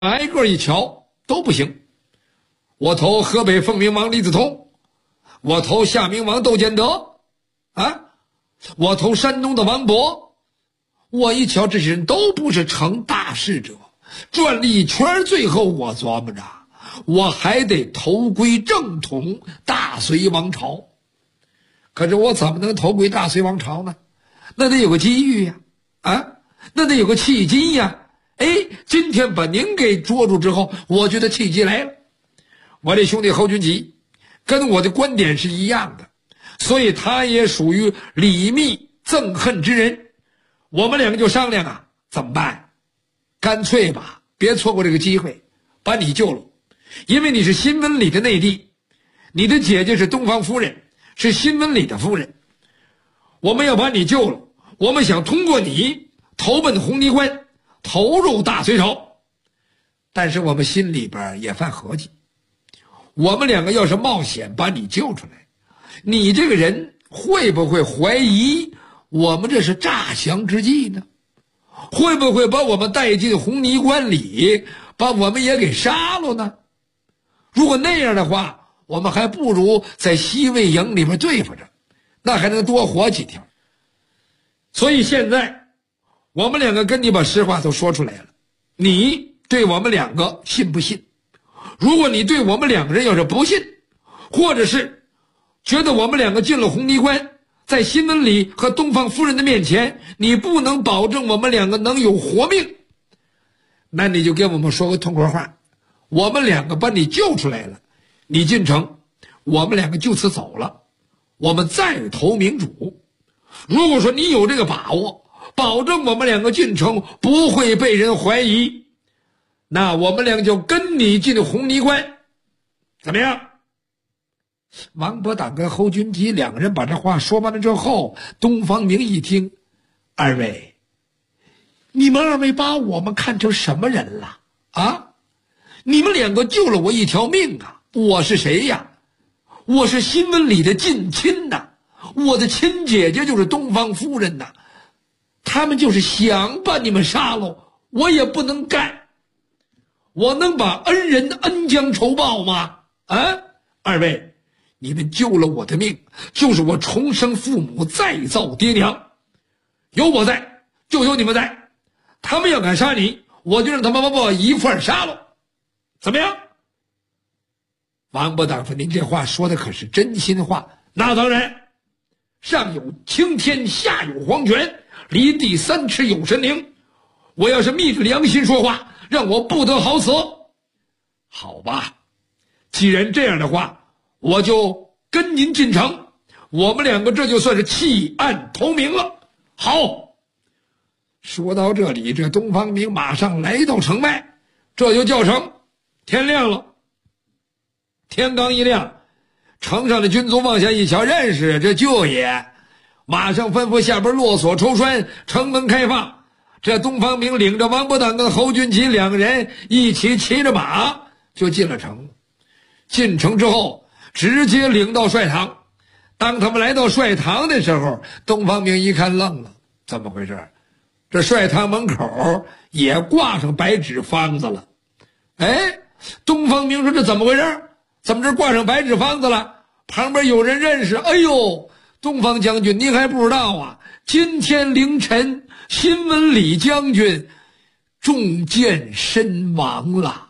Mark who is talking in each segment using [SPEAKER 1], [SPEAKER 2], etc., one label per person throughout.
[SPEAKER 1] 挨个一瞧都不行。我投河北凤鸣王李子通，我投夏明王窦建德，我投山东的王勃。我一瞧这些人都不是成大事者，转了一圈，最后我琢磨着我还得投归正统大隋王朝。可是我怎么能投归大隋王朝呢？那得有个机遇呀，那得有个契机呀。今天把您给捉住之后，我觉得契机来了。我这兄弟侯君集跟我的观点是一样的，所以他也属于李密憎恨之人。我们两个就商量怎么办？干脆吧，别错过这个机会，把你救了。因为你是新闻里的内地，你的姐姐是东方夫人，是新闻里的夫人。我们要把你救了，我们想通过你投奔红泥关，投入大隋朝。但是我们心里边也犯合计，我们两个要是冒险把你救出来，你这个人会不会怀疑我们这是诈降之计呢？会不会把我们带进红泥关里，把我们也给杀了呢？如果那样的话，我们还不如在西魏营里面对付着，那还能多活几天。所以现在我们两个跟你把实话都说出来了，你对我们两个信不信？如果你对我们两个人要是不信，或者是觉得我们两个进了红泥关，在新闻里和东方夫人的面前你不能保证我们两个能有活命，那你就跟我们说个痛快话，我们两个把你救出来了，你进城，我们两个就此走了，我们再投明主。如果说你有这个把握，保证我们两个进城不会被人怀疑，那我们两个就跟你进红泥关，怎么样？王伯党跟侯君集两个人把这话说完了之后，东方明一听，二位，你们二位把我们看成什么人了你们两个救了我一条命我是谁呀？我是新闻里的近亲我的亲姐姐就是东方夫人他们就是想把你们杀了，我也不能干，我能把恩人恩将仇报吗？二位，你们救了我的命，就是我重生父母，再造爹娘，有我在就有你们在，他们要敢杀你，我就让他们把我一块杀了，怎么样？王伯党说，您这话说的可是真心话。那当然，上有青天，下有黄泉，离地三尺有神灵，我要是昧着良心说话，让我不得好死。好吧，既然这样的话，我就跟您进城，我们两个这就算是弃暗投明了。好，说到这里，这东方明马上来到城外，这就叫城。天亮了，天刚一亮，城上的军卒往下一瞧，认识这舅爷，马上吩咐下边落锁抽栓，城门开放。这东方明领着王伯党跟侯君集两个人一起骑着马就进了城。进城之后直接领到帅堂。当他们来到帅堂的时候，东方明一看愣了，怎么回事？这帅堂门口也挂上白纸方子了。东方明说，这怎么回事？怎么这挂上白纸方子了？旁边有人认识，哎呦，东方将军您还不知道今天凌晨新闻里将军中箭身亡了。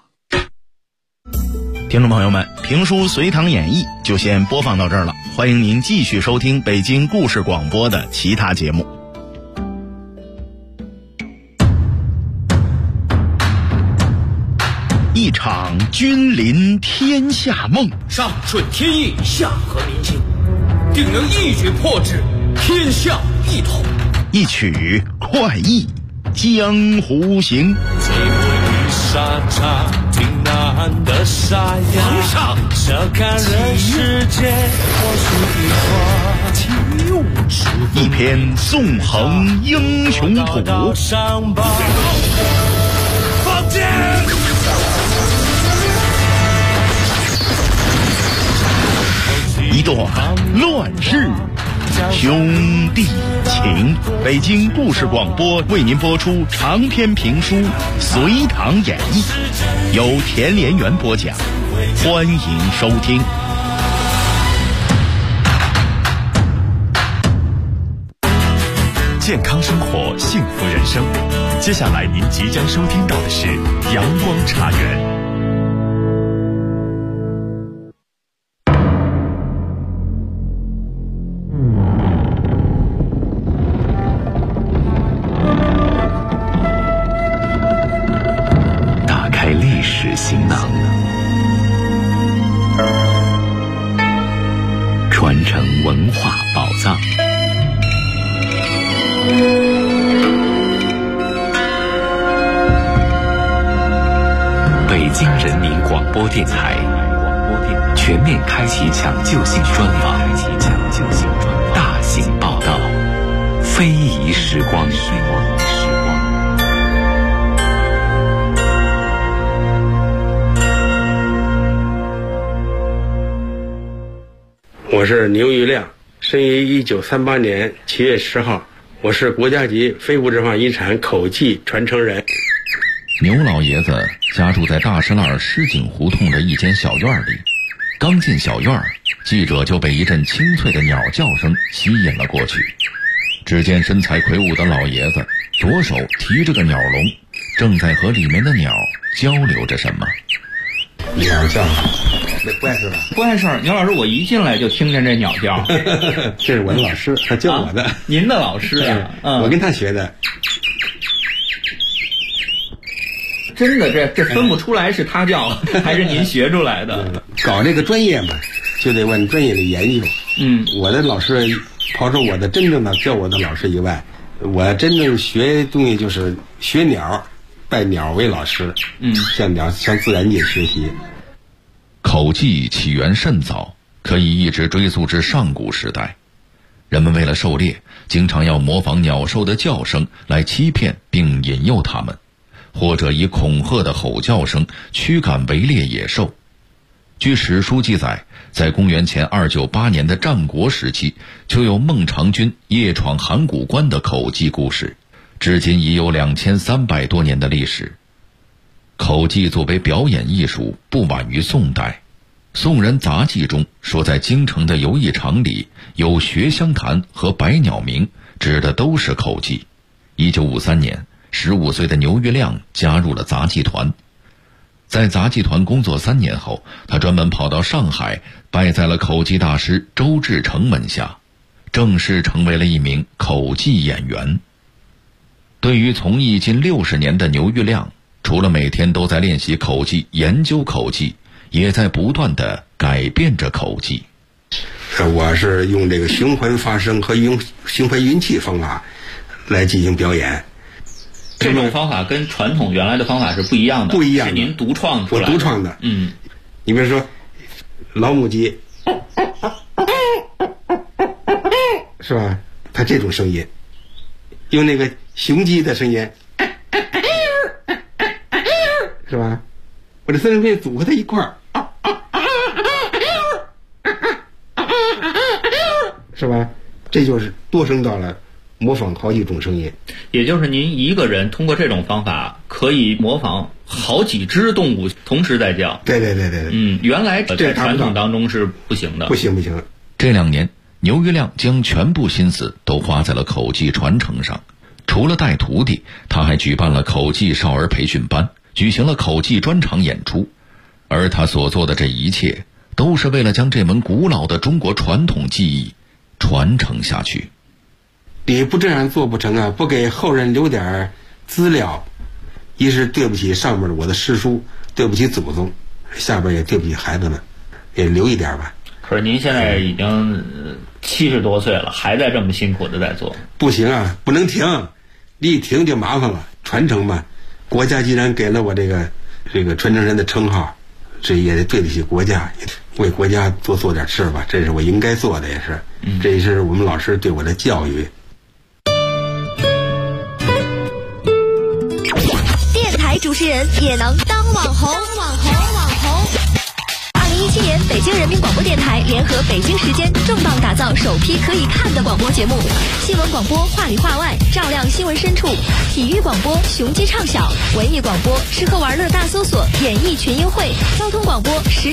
[SPEAKER 2] 听众朋友们，评书《隋唐演义》就先播放到这儿了，欢迎您继续收听北京故事广播的其他节目。一场君临天下梦，
[SPEAKER 3] 上顺天意，下合民心，定能一举破之，天下一统。
[SPEAKER 2] 一曲快意江湖行。
[SPEAKER 4] 最不与沙场挺难的沙哑，
[SPEAKER 3] 皇上
[SPEAKER 4] 这看人世间或许一花，
[SPEAKER 2] 一篇纵横英雄谱，
[SPEAKER 4] 上报
[SPEAKER 3] 放箭。
[SPEAKER 2] 一段乱世兄弟情。北京故事广播为您播出长篇评书《隋唐演义》， 由田连元播讲，欢迎收听。
[SPEAKER 5] 健康生活，幸福人生。接下来您即将收听到的是阳光茶园。打开历史行囊，传承文化宝藏。北京人民广播电台全面开启抢救性专访，大型报道，非遗时光。
[SPEAKER 6] 我是牛玉亮，生于1938年7月10号，我是国家级非物质文化遗产口技传承人。
[SPEAKER 7] 牛老爷子家住在大石栏狮井胡同的一间小院里，刚进小院，记者就被一阵清脆的鸟叫声吸引了过去。只见身材魁梧的老爷子左手提着个鸟笼，正在和里面的鸟交流着什么。
[SPEAKER 6] 鸟叫，那不碍事吧？
[SPEAKER 8] 不碍事。牛老师，我一进来就听见这鸟叫。
[SPEAKER 6] 这是我的老师，他教我的。
[SPEAKER 8] 您的老师呀？
[SPEAKER 6] 我跟他学的。
[SPEAKER 8] 真的，这分不出来是他教还是您学出来的。
[SPEAKER 6] 搞这个专业嘛，就得往专业里研究。我的老师，刨出我的真正的教我的老师以外，我真正学东西就是学鸟，拜鸟为老师。向鸟，向自然界学习。
[SPEAKER 7] 口技起源甚早，可以一直追溯至上古时代。人们为了狩猎，经常要模仿鸟兽的叫声来欺骗并引诱它们，或者以恐吓的吼叫声驱赶围猎野兽。据史书记载，在公元前298年的战国时期，就有孟尝君夜闯函谷关的口技故事，至今已有2300多年的历史。口技作为表演艺术，不晚于宋代。宋人杂记中说，在京城的游艺场里有学香坛和百鸟鸣，指的都是口技。1953年，15岁的牛玉亮加入了杂技团。在杂技团工作3年后，他专门跑到上海，拜在了口技大师周志成门下，正式成为了一名口技演员。对于从艺近60年的牛玉亮，除了每天都在练习口技、研究口技，也在不断地改变着口技。
[SPEAKER 6] 我是用这个循环发声和用循环运气方法来进行表演。
[SPEAKER 8] 这种方法跟传统原来的方法是不一样的，
[SPEAKER 6] 不一样的，
[SPEAKER 8] 是您独创出来的。
[SPEAKER 6] 我独创的。你比如说老母鸡，是吧？它这种声音，用那个雄鸡的声音，是吧？我这三声片组合在一块儿，是吧？这就是多声道了，模仿好几种声音。
[SPEAKER 8] 也就是您一个人通过这种方法可以模仿好几只动物同时在叫。
[SPEAKER 6] 对。
[SPEAKER 8] 原来在传统当中是不行的。
[SPEAKER 6] 不行。
[SPEAKER 7] 这2年，牛玉亮将全部心思都花在了口技传承上。除了带徒弟，他还举办了口技少儿培训班，举行了口技专场演出。而他所做的这一切，都是为了将这门古老的中国传统技艺传承下去。
[SPEAKER 6] 你不这样做不成啊！不给后人留点资料，一是对不起上面的我的师叔，对不起祖宗，下边也对不起孩子们，也留一点吧。
[SPEAKER 8] 可是您现在已经70多岁了，还在这么辛苦的在做。不
[SPEAKER 6] 行啊，不能停，一停就麻烦了。传承嘛，国家既然给了我这个传承人的称号，这也得对得起国家，也为国家多做点事吧，这是我应该做的，也是，这也是我们老师对我的教育。
[SPEAKER 9] 电台主持人也能当网红。 2017年，北京人民广播电台联合北京时间重磅打造首批可以看的广播节目：新闻广播话里话外，照亮新闻深处；体育广播雄鸡畅晓；文艺广播吃喝玩乐大搜索，演艺群英会；交通广播